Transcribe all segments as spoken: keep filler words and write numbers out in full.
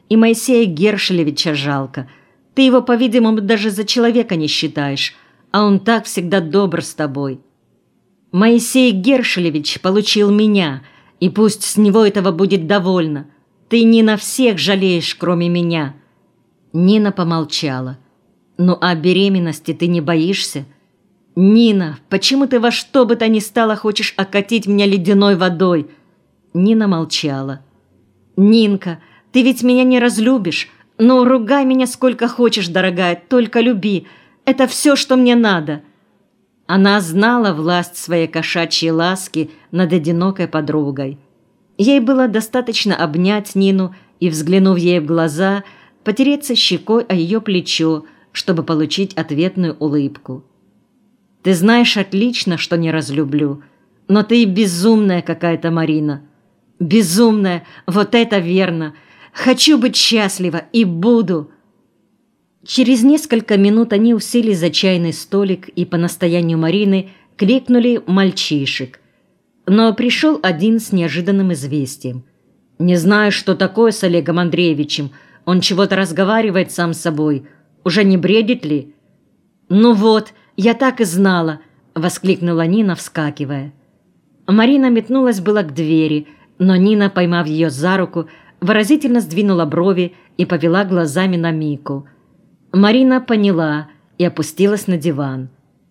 И Моисея Гершелевича жалко. Ты его, по-видимому, даже за человека не считаешь, а он так всегда добр с тобой. Моисей Гершелевич получил меня, и пусть с него этого будет довольно. Ты не на всех жалеешь, кроме меня». Нина помолчала. «Ну а беременности ты не боишься?» «Нина, почему ты во что бы то ни стало хочешь окатить меня ледяной водой?» Нина молчала. «Нинка, ты ведь меня не разлюбишь. Ну, ругай меня сколько хочешь, дорогая, только люби. Это все, что мне надо». Она знала власть своей кошачьей ласки над одинокой подругой. Ей было достаточно обнять Нину и, взглянув ей в глаза, потереться щекой о ее плечо, чтобы получить ответную улыбку. «Ты знаешь отлично, что не разлюблю, но ты безумная какая-то, Марина. Безумная, вот это верно. Хочу быть счастлива и буду». Через несколько минут они уселись за чайный столик и по настоянию Марины кликнули мальчишек. Но пришел один с неожиданным известием. «Не знаю, что такое с Олегом Андреевичем. Он чего-то разговаривает сам с собой. Уже не бредит ли?» «Ну вот, я так и знала», — воскликнула Нина, вскакивая. Марина метнулась было к двери, но Нина, поймав ее за руку, выразительно сдвинула брови и повела глазами на Мику. Марина поняла и опустилась на диван.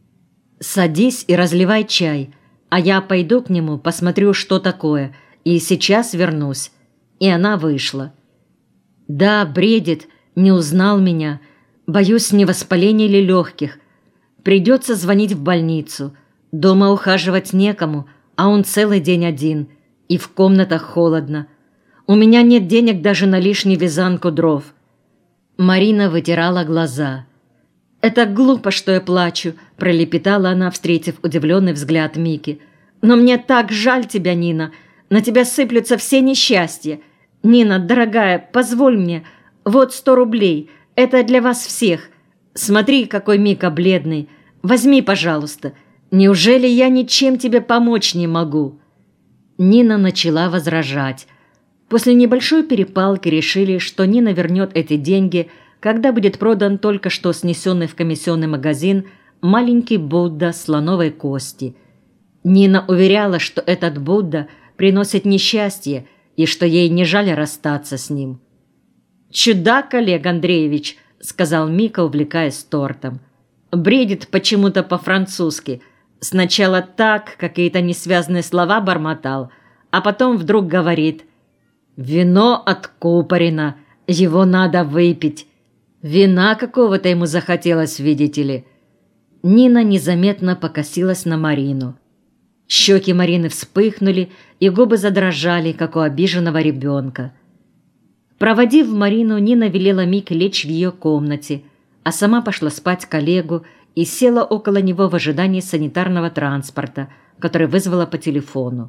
«Садись и разливай чай, а я пойду к нему, посмотрю, что такое, и сейчас вернусь». И она вышла. «Да, бредит, не узнал меня. Боюсь, не воспаление ли легких. Придется звонить в больницу. Дома ухаживать некому, а он целый день один, и в комнатах холодно. У меня нет денег даже на лишнюю вязанку дров». Марина вытирала глаза. «Это глупо, что я плачу», – пролепетала она, встретив удивленный взгляд Мики. «Но мне так жаль тебя, Нина. На тебя сыплются все несчастья. Нина, дорогая, позволь мне. Вот сто рублей. Это для вас всех. Смотри, какой Мика бледный. Возьми, пожалуйста. Неужели я ничем тебе помочь не могу?» Нина начала возражать. После небольшой перепалки решили, что Нина вернет эти деньги, когда будет продан только что снесенный в комиссионный магазин маленький Будда слоновой кости. Нина уверяла, что этот Будда приносит несчастье и что ей не жаль расстаться с ним. «Чудак, Олег Андреевич», — сказал Мика, увлекаясь тортом. «Бредит почему-то по-французски. Сначала так, какие-то несвязные слова бормотал, а потом вдруг говорит: «Вино откупорено, его надо выпить». Вина какого-то ему захотелось, видите ли». Нина незаметно покосилась на Марину. Щеки Марины вспыхнули, и губы задрожали, как у обиженного ребенка. Проводив Марину, Нина велела Мике лечь в ее комнате, а сама пошла спать к Олегу и села около него в ожидании санитарного транспорта, который вызвала по телефону.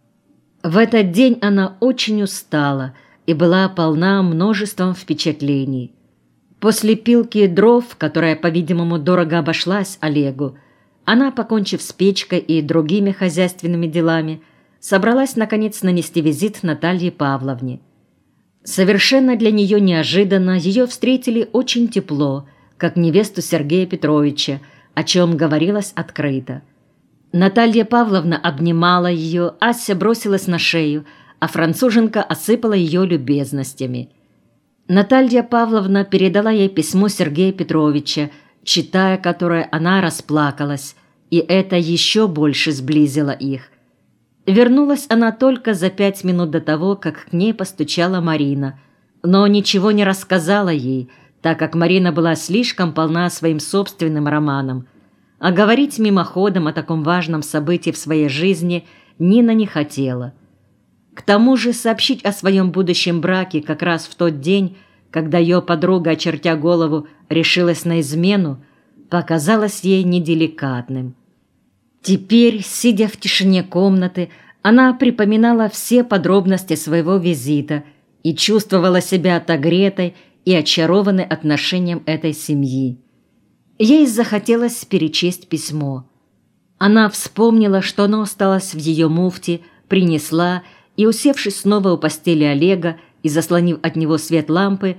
В этот день она очень устала и была полна множеством впечатлений. После пилки дров, которая, по-видимому, дорого обошлась Олегу, она, покончив с печкой и другими хозяйственными делами, собралась, наконец, нанести визит Наталье Павловне. Совершенно для нее неожиданно ее встретили очень тепло, как невесту Сергея Петровича, о чем говорилось открыто. Наталья Павловна обнимала ее, Ася бросилась на шею, а француженка осыпала ее любезностями. Наталья Павловна передала ей письмо Сергея Петровича, читая которое, она расплакалась, и это еще больше сблизило их. Вернулась она только за пять минут до того, как к ней постучала Марина, но ничего не рассказала ей, так как Марина была слишком полна своим собственным романом, а говорить мимоходом о таком важном событии в своей жизни Нина не хотела. К тому же сообщить о своем будущем браке как раз в тот день, когда ее подруга, очертя голову, решилась на измену, показалось ей неделикатным. Теперь, сидя в тишине комнаты, она припоминала все подробности своего визита и чувствовала себя отогретой и очарованной отношением этой семьи. Ей захотелось перечесть письмо. Она вспомнила, что оно осталось в ее муфте, принесла и, усевшись снова у постели Олега, и, заслонив от него свет лампы,